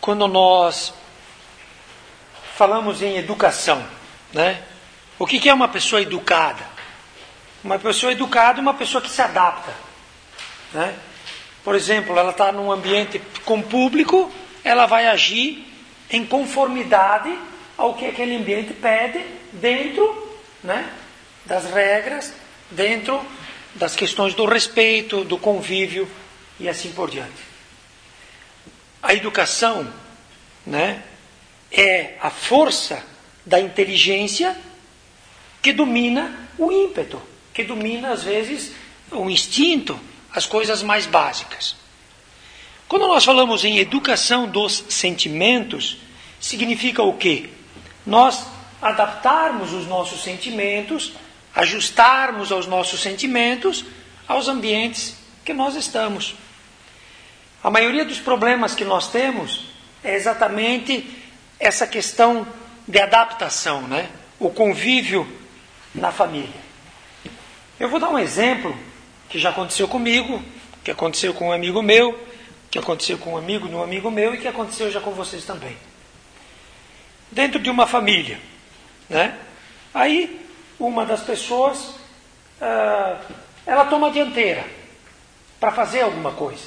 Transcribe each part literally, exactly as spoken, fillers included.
quando nós falamos em educação, né? O que que é uma pessoa educada? Uma pessoa educada é uma pessoa que se adapta, né? Por exemplo, ela está num ambiente com público, ela vai agir em conformidade ao que aquele ambiente pede, dentro, né, das regras, dentro das questões do respeito, do convívio e assim por diante. A educação, né, é a força da inteligência que domina o ímpeto, que domina, às vezes, o instinto, as coisas mais básicas. Quando nós falamos em educação dos sentimentos, significa o quê? Nós adaptarmos os nossos sentimentos, ajustarmos aos nossos sentimentos aos ambientes que nós estamos. A maioria dos problemas que nós temos é exatamente essa questão de adaptação, né? O convívio na família. Eu vou dar um exemplo que já aconteceu comigo, que aconteceu com um amigo meu, que aconteceu com um amigo de um amigo meu e que aconteceu já com vocês também. Dentro de uma família, né? Aí, uma das pessoas, ah, ela toma a dianteira para fazer alguma coisa.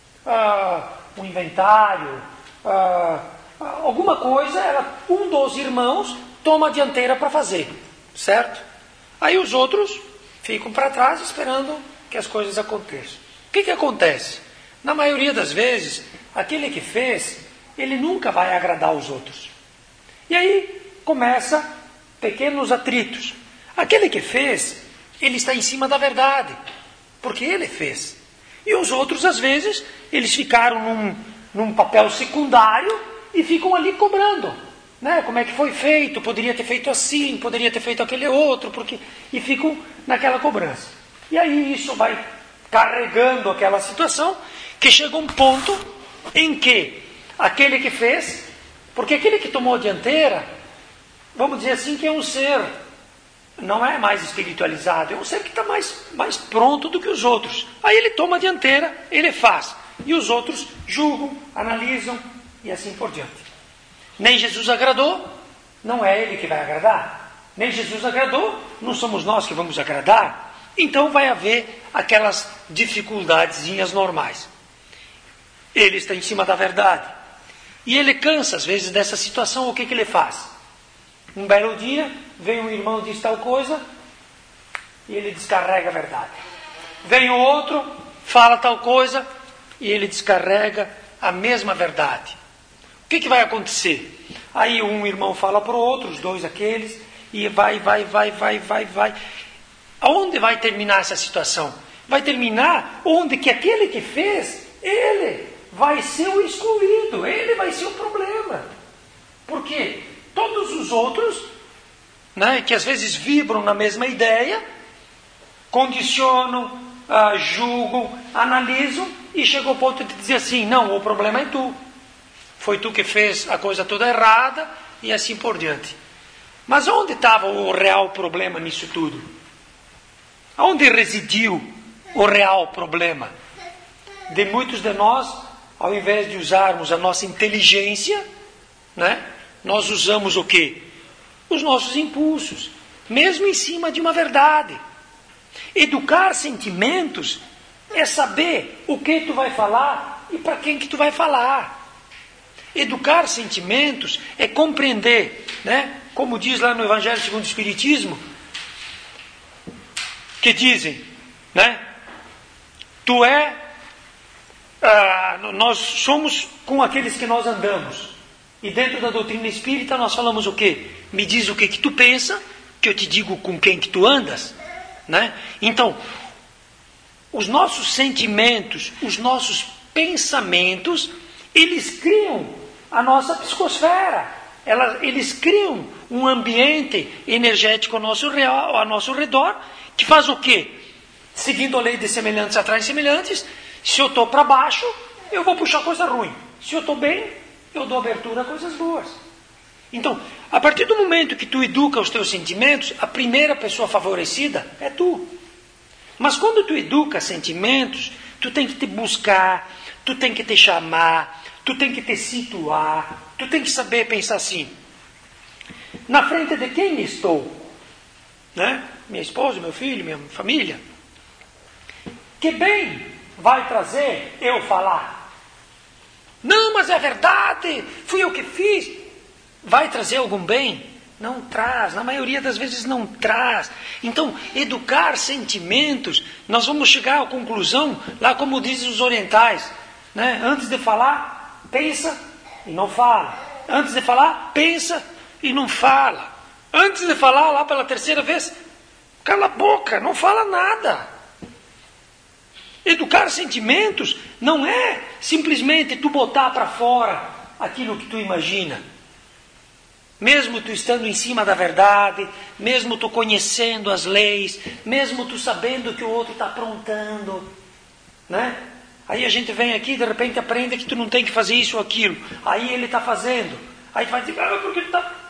Ah, um inventário, ah, alguma coisa, ela, um dos irmãos toma a dianteira para fazer, certo? Aí os outros ficam para trás esperando que as coisas aconteçam. O que que acontece? Na maioria das vezes, aquele que fez, ele nunca vai agradar os outros. E aí começa pequenos atritos. Aquele que fez, ele está em cima da verdade, porque ele fez. E os outros, às vezes, eles ficaram num, num papel secundário e ficam ali cobrando, né? Como é que foi feito? Poderia ter feito assim, poderia ter feito aquele outro, porque... e ficam naquela cobrança. E aí isso vai carregando aquela situação, que chega um ponto em que aquele que fez, porque aquele que tomou a dianteira, vamos dizer assim, que é um ser, não é mais espiritualizado, é um ser que está mais, mais pronto do que os outros. Aí ele toma a dianteira, ele faz, e os outros julgam, analisam e assim por diante. Nem Jesus agradou, não é ele que vai agradar. Nem Jesus agradou, não somos nós que vamos agradar. Então vai haver aquelas dificuldadezinhas normais. Ele está em cima da verdade. E ele cansa, às vezes, dessa situação. O que que ele faz? Um belo dia, vem um irmão e diz tal coisa, e ele descarrega a verdade. Vem o outro, fala tal coisa, e ele descarrega a mesma verdade. O que que vai acontecer? Aí um irmão fala para o outro, os dois aqueles, e vai, vai, vai, vai, vai, vai. Aonde vai terminar essa situação? Vai terminar onde que aquele que fez, ele vai ser o excluído, ele vai ser o problema. Por quê? Todos os outros, né, que às vezes vibram na mesma ideia, condicionam, ah, julgam, analisam, e chegou ao ponto de dizer assim, não, o problema é tu. Foi tu que fez a coisa toda errada, e assim por diante. Mas onde estava o real problema nisso tudo? Onde residiu o real problema? De muitos de nós, ao invés de usarmos a nossa inteligência, né, nós usamos o quê? Os nossos impulsos, mesmo em cima de uma verdade. Educar sentimentos é saber o que tu vai falar e para quem que tu vai falar. Educar sentimentos é compreender, né, como diz lá no Evangelho segundo o Espiritismo, que dizem, né, tu é, ah, nós somos com aqueles que nós andamos. E dentro da doutrina espírita nós falamos o quê? Me diz o que que tu pensa, que eu te digo com quem que tu andas, né? Então, os nossos sentimentos, os nossos pensamentos, eles criam a nossa psicosfera. Elas, eles criam um ambiente energético ao nosso, real, ao nosso redor, que faz o quê? Seguindo a lei de semelhantes atraem semelhantes, se eu estou para baixo, eu vou puxar coisa ruim. Se eu estou bem, eu dou abertura a coisas boas. Então, a partir do momento que tu educa os teus sentimentos, a primeira pessoa favorecida é tu. Mas quando tu educa sentimentos, tu tem que te buscar, tu tem que te chamar, tu tem que te situar, tu tem que saber pensar assim, na frente de quem estou? Né? Minha esposa, meu filho, minha família. Que bem vai trazer eu falar? Não, mas é verdade, fui eu que fiz. Vai trazer algum bem? Não traz, na maioria das vezes não traz. Então, educar sentimentos, nós vamos chegar à conclusão, lá como dizem os orientais, né? Antes de falar, pensa e não fala. Antes de falar, pensa e não fala. Antes de falar lá pela terceira vez, cala a boca, não fala nada. Educar sentimentos não é simplesmente tu botar para fora aquilo que tu imagina. Mesmo tu estando em cima da verdade, mesmo tu conhecendo as leis, mesmo tu sabendo que o outro está aprontando, né? Aí a gente vem aqui, de repente aprende que tu não tem que fazer isso ou aquilo. Aí ele está fazendo. Aí tu vai dizer, ah, porque ele está...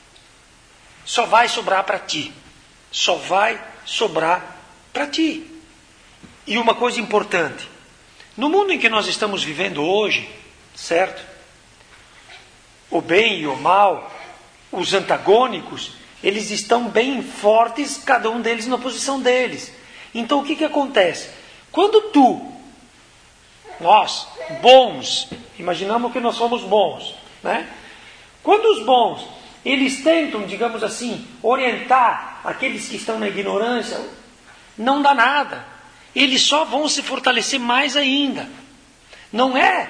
Só vai sobrar para ti. Só vai sobrar para ti. E uma coisa importante. No mundo em que nós estamos vivendo hoje, certo? O bem e o mal, os antagônicos, eles estão bem fortes, cada um deles na posição deles. Então o que que acontece? Quando tu, nós, bons, imaginamos que nós somos bons, né? Quando os bons, eles tentam, digamos assim, orientar aqueles que estão na ignorância, não dá nada. Eles só vão se fortalecer mais ainda. Não é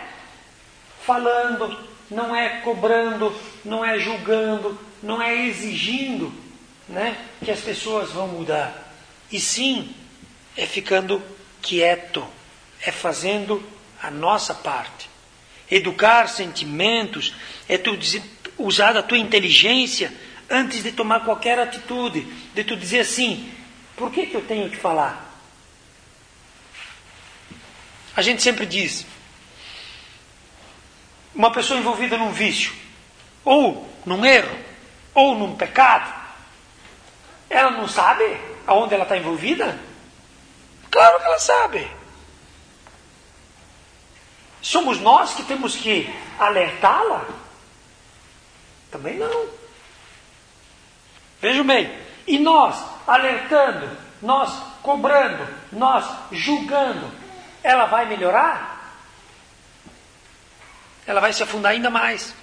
falando, não é cobrando, não é julgando, não é exigindo, né, que as pessoas vão mudar. E sim, é ficando quieto, é fazendo a nossa parte. Educar sentimentos é tu dizer, usar a tua inteligência antes de tomar qualquer atitude, de tu dizer assim, por que que eu tenho que falar? A gente sempre diz, uma pessoa envolvida num vício, ou num erro, ou num pecado, ela não sabe aonde ela está envolvida? Claro que ela sabe. Somos nós que temos que alertá-la? Também não. Vejam bem, e nós alertando, nós cobrando, nós julgando, ela vai melhorar? Ela vai se afundar ainda mais.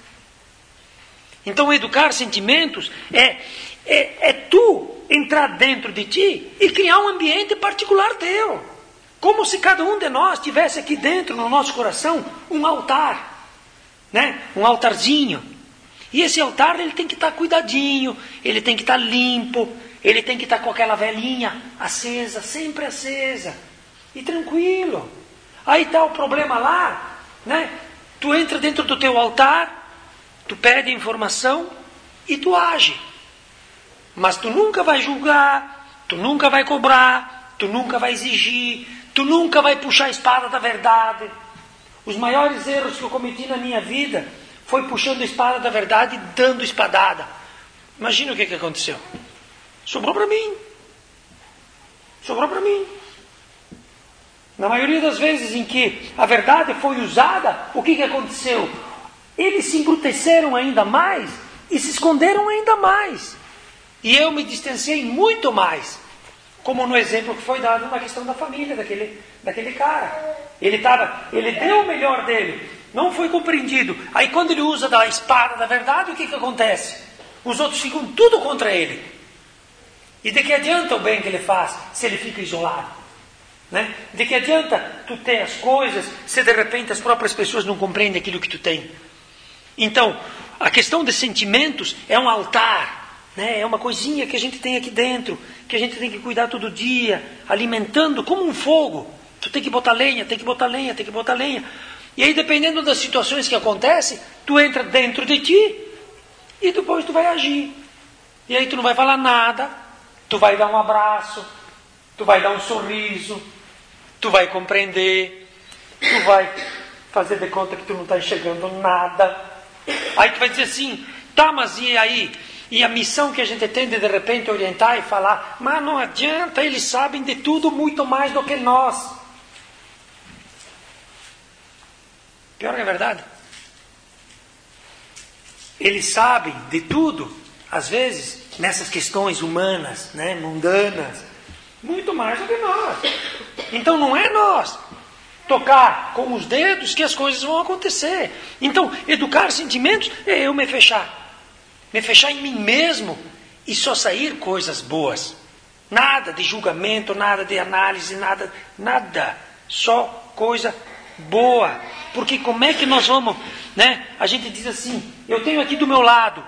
Então, educar sentimentos é, é, é tu entrar dentro de ti e criar um ambiente particular teu. Como se cada um de nós tivesse aqui dentro, no nosso coração, um altar. Né? Um altarzinho. E esse altar ele tem que estar cuidadinho, ele tem que estar limpo, ele tem que estar com aquela velinha acesa, sempre acesa. E tranquilo. Aí está o problema lá, né? Tu entra dentro do teu altar, tu pede informação e tu age. Mas tu nunca vai julgar, tu nunca vai cobrar, tu nunca vai exigir, tu nunca vai puxar a espada da verdade. Os maiores erros que eu cometi na minha vida foi puxando a espada da verdade e dando espadada. Imagina o que, que aconteceu. Sobrou para mim. Sobrou para mim. Na maioria das vezes em que a verdade foi usada, o que, que aconteceu? Eles se embruteceram ainda mais e se esconderam ainda mais. E eu me distanciei muito mais. Como no exemplo que foi dado na questão da família daquele, daquele cara. Ele, tava, ele deu o melhor dele, não foi compreendido. Aí quando ele usa da espada da verdade, o que, que acontece? Os outros ficam tudo contra ele. E de que adianta o bem que ele faz se ele fica isolado? Né? De que adianta tu ter as coisas se de repente as próprias pessoas não compreendem aquilo que tu tem? Então, a questão de sentimentos é um altar, né? É uma coisinha que a gente tem aqui dentro, que a gente tem que cuidar todo dia, alimentando como um fogo. Tu tem que botar lenha, tem que botar lenha, tem que botar lenha. E aí, dependendo das situações que acontecem, tu entra dentro de ti e depois tu vai agir. E aí tu não vai falar nada, tu vai dar um abraço, tu vai dar um sorriso, tu vai compreender, tu vai fazer de conta que tu não está enxergando nada. Aí tu vai dizer assim, tá, mas e aí? E a missão que a gente tem de de repente orientar e falar, mas não adianta, eles sabem de tudo muito mais do que nós. Pior que é verdade. eles sabem de tudo, às vezes, nessas questões humanas, né, mundanas, muito mais do que nós. Então não é nós tocar com os dedos que as coisas vão acontecer. Então, educar sentimentos é eu me fechar. Me fechar em mim mesmo e só sair coisas boas. Nada de julgamento, nada de análise, nada, nada. Só coisa boa. Porque como é que nós vamos, né? A gente diz assim, eu tenho aqui do meu lado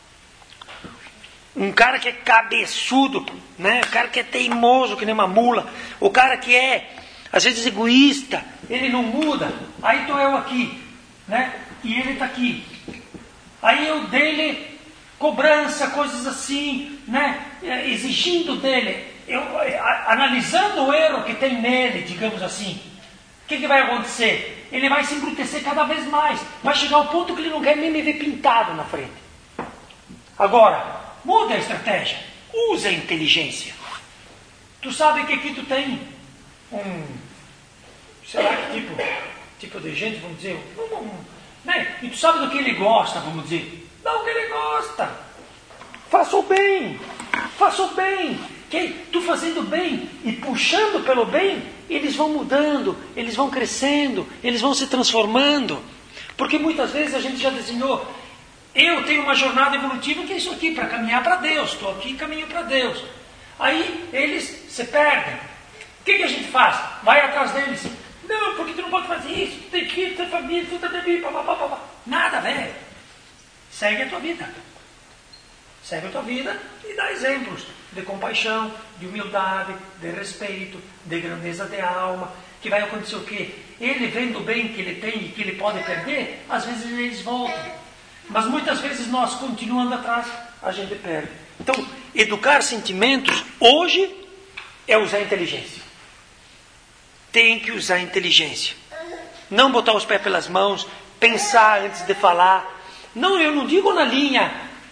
um cara que é cabeçudo, né? O cara que é teimoso, que nem uma mula. O cara que é, às vezes, egoísta. Ele não muda. Aí estou eu aqui, né? E ele está aqui. Aí eu dele cobrança, coisas assim, né? Exigindo dele, eu, analisando o erro que tem nele, digamos assim. O que, que vai acontecer? Ele vai se embrutecer cada vez mais. Vai chegar ao ponto que ele não quer nem me ver pintado na frente. Agora, muda a estratégia. Usa a inteligência. Tu sabe que aqui tu tem um, sei lá que tipo, tipo de gente, vamos dizer, um, um, né? E tu sabe do que ele gosta, vamos dizer. Não, que ele gosta. Faça o bem. Faça o bem. Que tu fazendo bem e puxando pelo bem, eles vão mudando, eles vão crescendo, eles vão se transformando. Porque muitas vezes a gente já desenhou, eu tenho uma jornada evolutiva que é isso aqui, para caminhar para Deus. Estou aqui e caminho para Deus. Aí eles se perdem. O que, que a gente faz? Vai atrás deles. Não, porque tu não pode fazer isso, tu tem filho, tu tem família, tu tem bebê, papapá. Nada, velho. Segue a tua vida. Segue a tua vida e dá exemplos de compaixão, de humildade, de respeito, de grandeza de alma. Que vai acontecer o quê? Ele vendo o bem que ele tem e que ele pode perder, às vezes eles voltam. Mas muitas vezes nós, continuando atrás, a gente perde. Então, educar sentimentos, hoje, é usar a inteligência. Tem que usar a inteligência. Não botar os pés pelas mãos, pensar antes de falar. Não, eu não digo na linha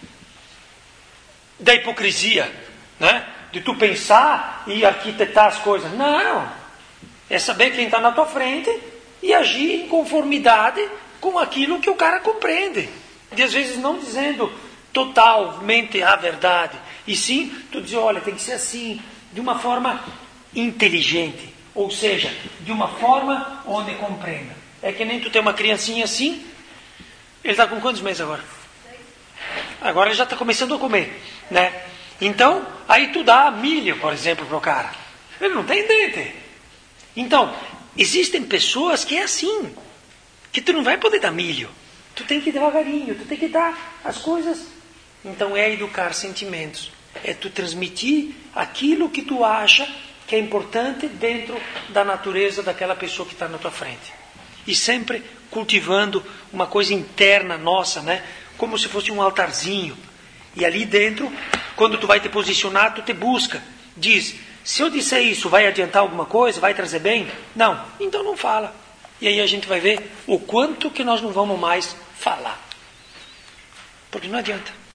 da hipocrisia, né? De tu pensar e arquitetar as coisas. Não. É saber quem está na tua frente e agir em conformidade com aquilo que o cara compreende. E às vezes não dizendo totalmente a verdade. E sim, tu diz, olha, tem que ser assim, de uma forma inteligente. Ou seja, de uma forma onde compreenda. É que nem tu tem uma criancinha assim. Ele está com quantos meses agora? Agora ele já está começando a comer, né? Então, aí tu dá milho, por exemplo, para o cara. Ele não tem dente. Então, existem pessoas que é assim. Que tu não vai poder dar milho. Tu tem que ir devagarinho, tu tem que dar as coisas. Então é educar sentimentos. É tu transmitir aquilo que tu acha que é importante dentro da natureza daquela pessoa que está na tua frente. E sempre cultivando uma coisa interna nossa, né? Como se fosse um altarzinho. E ali dentro, quando tu vai te posicionar, tu te busca. Diz, se eu disser isso, vai adiantar alguma coisa? Vai trazer bem? Não. Então não fala. E aí a gente vai ver o quanto que nós não vamos mais falar. Porque não adianta.